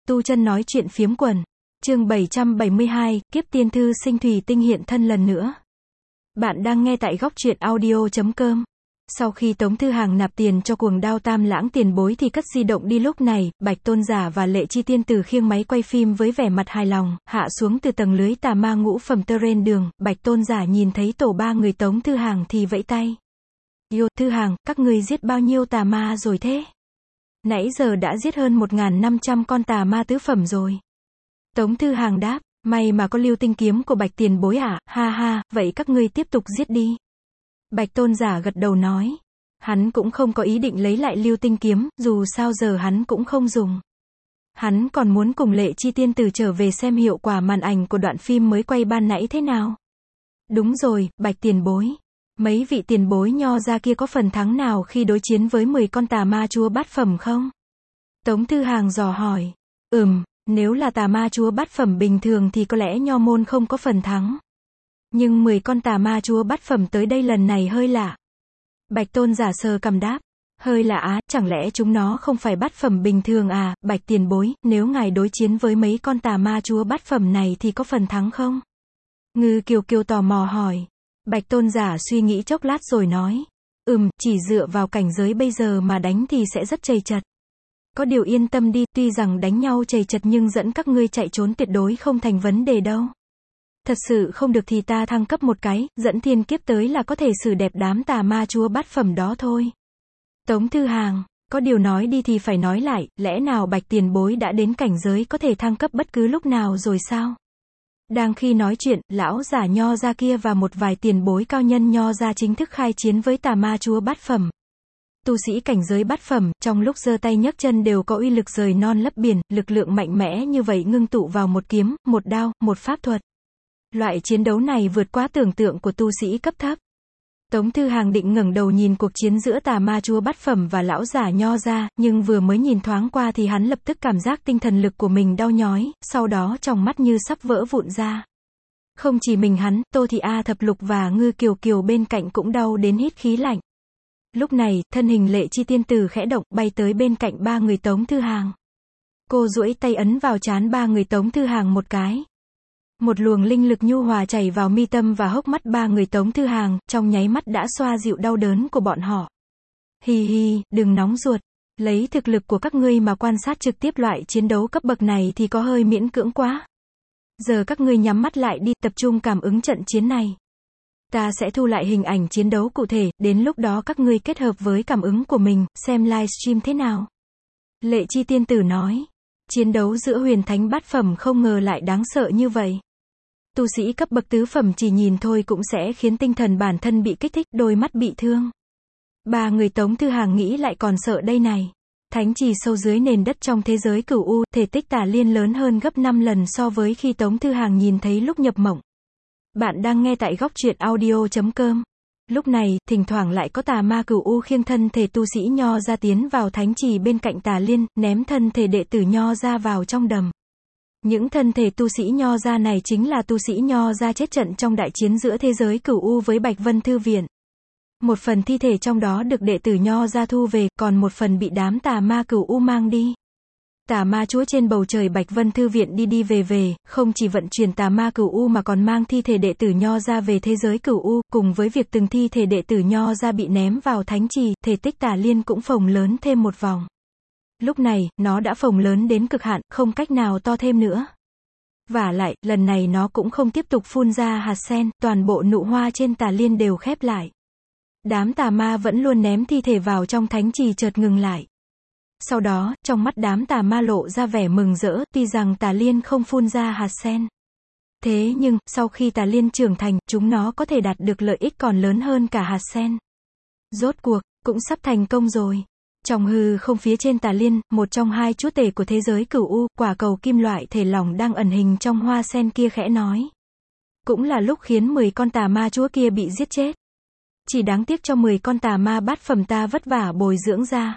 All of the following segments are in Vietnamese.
Tu chân nói chuyện phiếm quần. Chương 772, kiếp tiên thư sinh thủy tinh hiện thân lần nữa. Bạn đang nghe tại góc truyện audio.com. Sau khi Tống Thư Hàng nạp tiền cho cuồng đao Tam Lãng tiền bối thì cất di động đi. Lúc này, Bạch Tôn Giả và Lệ Chi Tiên Tử khiêng máy quay phim với vẻ mặt hài lòng, hạ xuống từ tầng lưới tà ma ngũ phẩm terrain đường. Bạch Tôn Giả nhìn thấy tổ ba người Tống Thư Hàng thì vẫy tay. Yo, Thư Hàng, các ngươi giết bao nhiêu tà ma rồi thế? Nãy giờ đã giết hơn 1.500 con tà ma tứ phẩm rồi. Tống Thư Hàng đáp, may mà có lưu tinh kiếm của Bạch tiền bối à, ha ha, vậy các ngươi tiếp tục giết đi. Bạch Tôn Giả gật đầu nói, hắn cũng không có ý định lấy lại lưu tinh kiếm, dù sao giờ hắn cũng không dùng. Hắn còn muốn cùng Lệ Chi Tiên Tử trở về xem hiệu quả màn ảnh của đoạn phim mới quay ban nãy thế nào. Đúng rồi, Bạch tiền bối. Mấy vị tiền bối nho ra kia có phần thắng nào khi đối chiến với 10 con tà ma chúa bát phẩm không? Tống Thư Hàng dò hỏi. Nếu là tà ma chúa bát phẩm bình thường thì có lẽ nho môn không có phần thắng. Nhưng 10 con tà ma chúa bát phẩm tới đây lần này hơi lạ. Bạch Tôn Giả sờ cằm đáp. Hơi lạ á, chẳng lẽ chúng nó không phải bát phẩm bình thường à, Bạch tiền bối, nếu ngài đối chiến với mấy con tà ma chúa bát phẩm này thì có phần thắng không? Ngư Kiều Kiều tò mò hỏi. Bạch Tôn Giả suy nghĩ chốc lát rồi nói. Chỉ dựa vào cảnh giới bây giờ mà đánh thì sẽ rất chầy chật. Có điều yên tâm đi, tuy rằng đánh nhau chầy chật nhưng dẫn các ngươi chạy trốn tuyệt đối không thành vấn đề đâu. Thật sự không được thì ta thăng cấp một cái, dẫn thiên kiếp tới là có thể xử đẹp đám tà ma chúa bát phẩm đó thôi. Tống Thư Hàng, có điều nói đi thì phải nói lại, lẽ nào Bạch tiền bối đã đến cảnh giới có thể thăng cấp bất cứ lúc nào rồi sao? Đang khi nói chuyện, lão giả nho ra kia và một vài tiền bối cao nhân nho ra chính thức khai chiến với tà ma chúa bát phẩm. Tu sĩ cảnh giới bát phẩm, trong lúc giơ tay nhấc chân đều có uy lực rời non lấp biển, lực lượng mạnh mẽ như vậy ngưng tụ vào một kiếm, một đao, một pháp thuật. Loại chiến đấu này vượt quá tưởng tượng của tu sĩ cấp thấp. Tống Thư Hàng định ngẩng đầu nhìn cuộc chiến giữa tà ma chúa bát phẩm và lão giả nho ra, nhưng vừa mới nhìn thoáng qua thì hắn lập tức cảm giác tinh thần lực của mình đau nhói, sau đó trong mắt như sắp vỡ vụn ra. Không chỉ mình hắn, Tô Thị A Thập Lục và Ngư Kiều Kiều bên cạnh cũng đau đến hít khí lạnh. Lúc này, thân hình Lệ Chi Tiên Tử khẽ động, bay tới bên cạnh ba người Tống Thư Hàng. Cô duỗi tay ấn vào trán ba người Tống Thư Hàng một cái. Một luồng linh lực nhu hòa chảy vào mi tâm và hốc mắt ba người Tống Thư Hàng, trong nháy mắt đã xoa dịu đau đớn của bọn họ. Hi hi, đừng nóng ruột. Lấy thực lực của các ngươi mà quan sát trực tiếp loại chiến đấu cấp bậc này thì có hơi miễn cưỡng quá. Giờ các ngươi nhắm mắt lại đi, tập trung cảm ứng trận chiến này. Ta sẽ thu lại hình ảnh chiến đấu cụ thể, đến lúc đó các ngươi kết hợp với cảm ứng của mình, xem livestream thế nào. Lệ Chi Tiên Tử nói. Chiến đấu giữa huyền thánh bát phẩm không ngờ lại đáng sợ như vậy. Tu sĩ cấp bậc tứ phẩm chỉ nhìn thôi cũng sẽ khiến tinh thần bản thân bị kích thích, đôi mắt bị thương. Ba người Tống Thư Hàng nghĩ lại còn sợ đây này. Thánh trì sâu dưới nền đất trong thế giới cửu u, thể tích Tà Liên lớn hơn gấp 5 lần so với khi Tống Thư Hàng nhìn thấy lúc nhập mộng. Bạn đang nghe tại góc truyện audio.com. Lúc này, thỉnh thoảng lại có tà ma cửu u khiêng thân thể tu sĩ nho ra tiến vào thánh trì bên cạnh Tà Liên, ném thân thể đệ tử nho ra vào trong đầm. Những thân thể tu sĩ nho ra này chính là tu sĩ nho ra chết trận trong đại chiến giữa thế giới cửu u với Bạch Vân Thư Viện. Một phần thi thể trong đó được đệ tử nho ra thu về, còn một phần bị đám tà ma cửu u mang đi. Tà ma chúa trên bầu trời Bạch Vân Thư Viện đi đi về về, không chỉ vận chuyển tà ma cửu u mà còn mang thi thể đệ tử nho ra về thế giới cửu u, cùng với việc từng thi thể đệ tử nho ra bị ném vào thánh trì, thể tích Tà Liên cũng phồng lớn thêm một vòng. Lúc này, nó đã phồng lớn đến cực hạn, không cách nào to thêm nữa. Vả lại, lần này nó cũng không tiếp tục phun ra hạt sen, toàn bộ nụ hoa trên Tà Liên đều khép lại. Đám tà ma vẫn luôn ném thi thể vào trong thánh trì chợt ngừng lại. Sau đó, trong mắt đám tà ma lộ ra vẻ mừng rỡ, tuy rằng Tà Liên không phun ra hạt sen. Thế nhưng, sau khi Tà Liên trưởng thành, chúng nó có thể đạt được lợi ích còn lớn hơn cả hạt sen. Rốt cuộc, cũng sắp thành công rồi. Trong hư không phía trên Tà Liên, một trong hai chúa tể của thế giới cửu u, quả cầu kim loại thể lỏng đang ẩn hình trong hoa sen kia khẽ nói. Cũng là lúc khiến 10 con tà ma chúa kia bị giết chết. Chỉ đáng tiếc cho 10 con tà ma bát phẩm ta vất vả bồi dưỡng ra.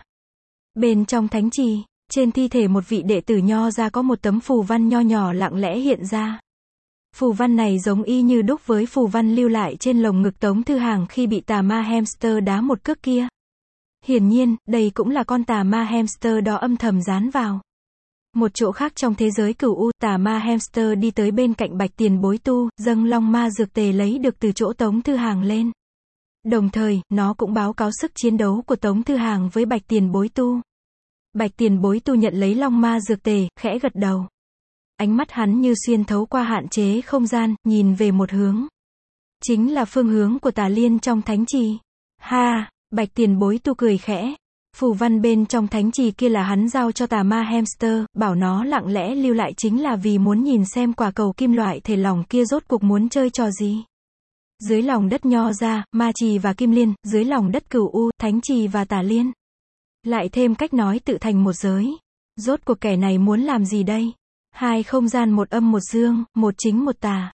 Bên trong thánh trì, trên thi thể một vị đệ tử nho ra có một tấm phù văn nho nhỏ lặng lẽ hiện ra. Phù văn này giống y như đúc với phù văn lưu lại trên lồng ngực Tống Thư Hàng khi bị tà ma hamster đá một cước kia. Hiển nhiên, đây cũng là con tà ma hamster đó âm thầm dán vào. Một chỗ khác trong thế giới cửu u, tà ma hamster đi tới bên cạnh Bạch Tiền Bối tu, dâng long ma dược tề lấy được từ chỗ Tống Thư Hàng lên. Đồng thời, nó cũng báo cáo sức chiến đấu của Tống Thư Hàng với Bạch Tiền Bối tu. Bạch Tiền Bối tu nhận lấy long ma dược tề, khẽ gật đầu. Ánh mắt hắn như xuyên thấu qua hạn chế không gian, nhìn về một hướng. Chính là phương hướng của Tà Liên trong thánh trì. Ha, Bạch Tiền Bối tu cười khẽ. Phù văn bên trong thánh trì kia là hắn giao cho tà ma hamster, bảo nó lặng lẽ lưu lại chính là vì muốn nhìn xem quả cầu kim loại thể lỏng kia rốt cuộc muốn chơi trò gì. Dưới lòng đất Nho Gia, Ma Trì và Kim Liên, dưới lòng đất Cửu U, Thánh Trì và Tà Liên. Lại thêm cách nói tự thành một giới. Rốt cuộc kẻ này muốn làm gì đây? Hai không gian một âm một dương, một chính một tà.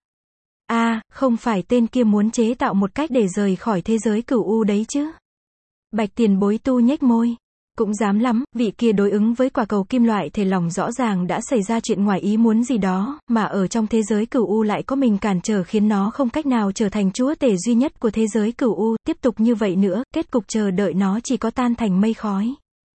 Không phải tên kia muốn chế tạo một cách để rời khỏi thế giới Cửu U đấy chứ? Bạch Tiền Bối tu nhếch môi. Cũng dám lắm, vị kia đối ứng với quả cầu kim loại thể lỏng rõ ràng đã xảy ra chuyện ngoài ý muốn gì đó, mà ở trong thế giới Cửu U lại có mình cản trở khiến nó không cách nào trở thành chúa tể duy nhất của thế giới Cửu U, tiếp tục như vậy nữa, kết cục chờ đợi nó chỉ có tan thành mây khói.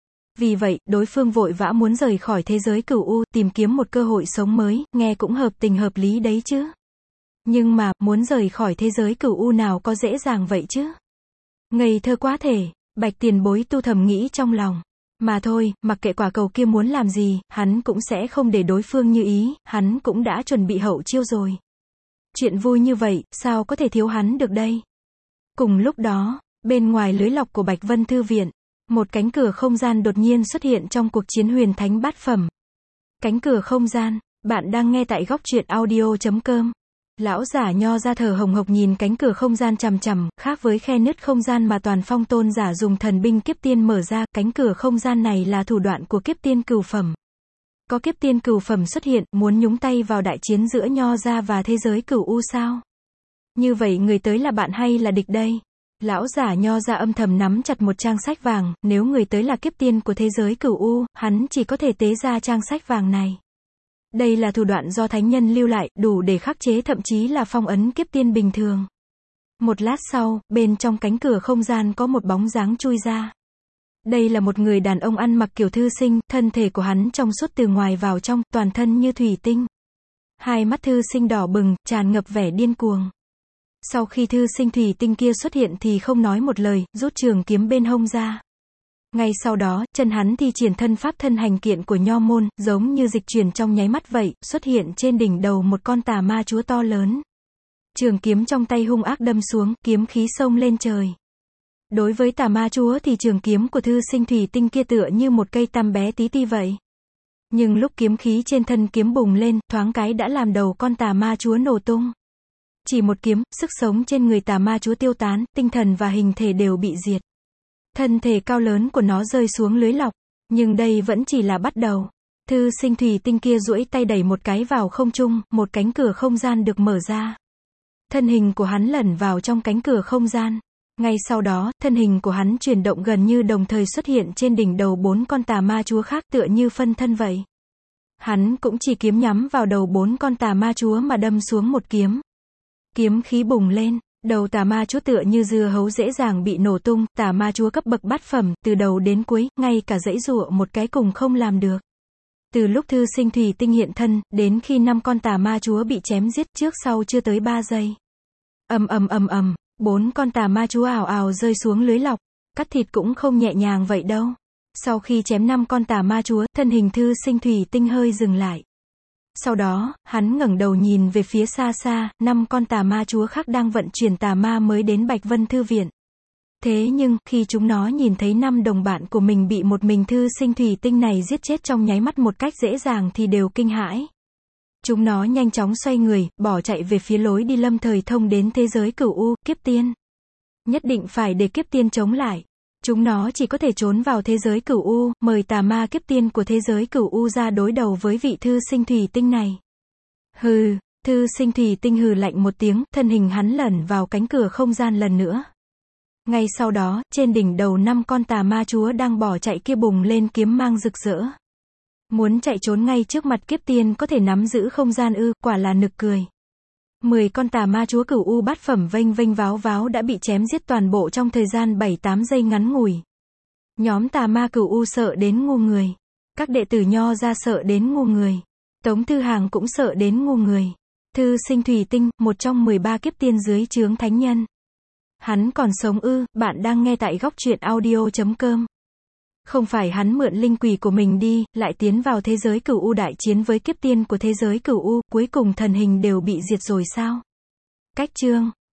Vì vậy, đối phương vội vã muốn rời khỏi thế giới Cửu U, tìm kiếm một cơ hội sống mới, nghe cũng hợp tình hợp lý đấy chứ. Nhưng mà, muốn rời khỏi thế giới Cửu U nào có dễ dàng vậy chứ? Ngây thơ quá thể. Bạch Tiền Bối tu thầm nghĩ trong lòng. Mà thôi, mặc kệ quả cầu kia muốn làm gì, hắn cũng sẽ không để đối phương như ý, hắn cũng đã chuẩn bị hậu chiêu rồi. Chuyện vui như vậy, sao có thể thiếu hắn được đây? Cùng lúc đó, bên ngoài lưới lọc của Bạch Vân Thư Viện, một cánh cửa không gian đột nhiên xuất hiện trong cuộc chiến huyền thánh bát phẩm. Cánh cửa không gian, bạn đang nghe tại góc truyện audio.com. Lão giả Nho Gia thở hồng hộc nhìn cánh cửa không gian chằm chằm, khác với khe nứt không gian mà Toàn Phong tôn giả dùng thần binh kiếp tiên mở ra, cánh cửa không gian này là thủ đoạn của kiếp tiên cửu phẩm. Có kiếp tiên cửu phẩm xuất hiện, muốn nhúng tay vào đại chiến giữa Nho Gia và thế giới Cửu U sao? Như vậy người tới là bạn hay là địch đây? Lão giả Nho Gia âm thầm nắm chặt một trang sách vàng, nếu người tới là kiếp tiên của thế giới Cửu U, hắn chỉ có thể tế ra trang sách vàng này. Đây là thủ đoạn do thánh nhân lưu lại, đủ để khắc chế thậm chí là phong ấn kiếp tiên bình thường. Một lát sau, bên trong cánh cửa không gian có một bóng dáng chui ra. Đây là một người đàn ông ăn mặc kiểu thư sinh, thân thể của hắn trong suốt từ ngoài vào trong, toàn thân như thủy tinh. Hai mắt thư sinh đỏ bừng, tràn ngập vẻ điên cuồng. Sau khi thư sinh thủy tinh kia xuất hiện thì không nói một lời, rút trường kiếm bên hông ra. Ngay sau đó, chân hắn thi triển thân pháp thân hành kiện của Nho môn, giống như dịch chuyển trong nháy mắt vậy, xuất hiện trên đỉnh đầu một con tà ma chúa to lớn. Trường kiếm trong tay hung ác đâm xuống, kiếm khí xông lên trời. Đối với tà ma chúa thì trường kiếm của thư sinh thủy tinh kia tựa như một cây tăm bé tí ti vậy. Nhưng lúc kiếm khí trên thân kiếm bùng lên, thoáng cái đã làm đầu con tà ma chúa nổ tung. Chỉ một kiếm, sức sống trên người tà ma chúa tiêu tán, tinh thần và hình thể đều bị diệt. Thân thể cao lớn của nó rơi xuống lưới lọc. Nhưng đây vẫn chỉ là bắt đầu. Thư sinh thủy tinh kia duỗi tay đẩy một cái vào không trung, một cánh cửa không gian được mở ra. Thân hình của hắn lẩn vào trong cánh cửa không gian. Ngay sau đó, thân hình của hắn chuyển động gần như đồng thời xuất hiện trên đỉnh đầu 4 con tà ma chúa khác tựa như phân thân vậy. Hắn cũng chỉ kiếm nhắm vào đầu 4 con tà ma chúa mà đâm xuống một kiếm. Kiếm khí bùng lên. Đầu tà ma chúa tựa như dưa hấu dễ dàng bị nổ tung, tà ma chúa cấp bậc bát phẩm, từ đầu đến cuối, ngay cả giãy giụa một cái cùng không làm được. Từ lúc thư sinh thủy tinh hiện thân, đến khi 5 con tà ma chúa bị chém giết, trước sau chưa tới 3 giây. 4 con tà ma chúa ào ào rơi xuống lưới lọc, cắt thịt cũng không nhẹ nhàng vậy đâu. Sau khi chém 5 con tà ma chúa, thân hình thư sinh thủy tinh hơi dừng lại. Sau đó, hắn ngẩng đầu nhìn về phía xa xa, 5 con tà ma chúa khác đang vận chuyển tà ma mới đến Bạch Vân Thư Viện. Thế nhưng, khi chúng nó nhìn thấy 5 đồng bạn của mình bị một mình thư sinh thủy tinh này giết chết trong nháy mắt một cách dễ dàng thì đều kinh hãi. Chúng nó nhanh chóng xoay người, bỏ chạy về phía lối đi lâm thời thông đến thế giới Cửu U, kiếp tiên. Nhất định phải để kiếp tiên chống lại. Chúng nó chỉ có thể trốn vào thế giới Cửu U, mời tà ma kiếp tiên của thế giới Cửu U ra đối đầu với vị thư sinh thủy tinh này. Hừ, thư sinh thủy tinh hừ lạnh một tiếng, thân hình hắn lẩn vào cánh cửa không gian lần nữa. Ngay sau đó, trên đỉnh đầu 5 con tà ma chúa đang bỏ chạy kia bùng lên kiếm mang rực rỡ. Muốn chạy trốn ngay trước mặt kiếp tiên có thể nắm giữ không gian ư, quả là nực cười. 10 con tà ma chúa Cửu U bát phẩm vênh vênh váo váo đã bị chém giết toàn bộ trong thời gian 7-8 giây ngắn ngủi. Nhóm tà ma Cửu U sợ đến ngu người. Các đệ tử Nho ra sợ đến ngu người. Tống Thư Hàng cũng sợ đến ngu người. Thư sinh thủy tinh, một trong 13 kiếp tiên dưới trướng thánh nhân. Hắn còn sống ư? Bạn đang nghe tại góc truyện audio.com. Không phải hắn mượn linh quỷ của mình đi, lại tiến vào thế giới cửu u đại chiến với kiếp tiên của thế giới cửu u, cuối cùng thần hình đều bị diệt rồi sao? Cách chương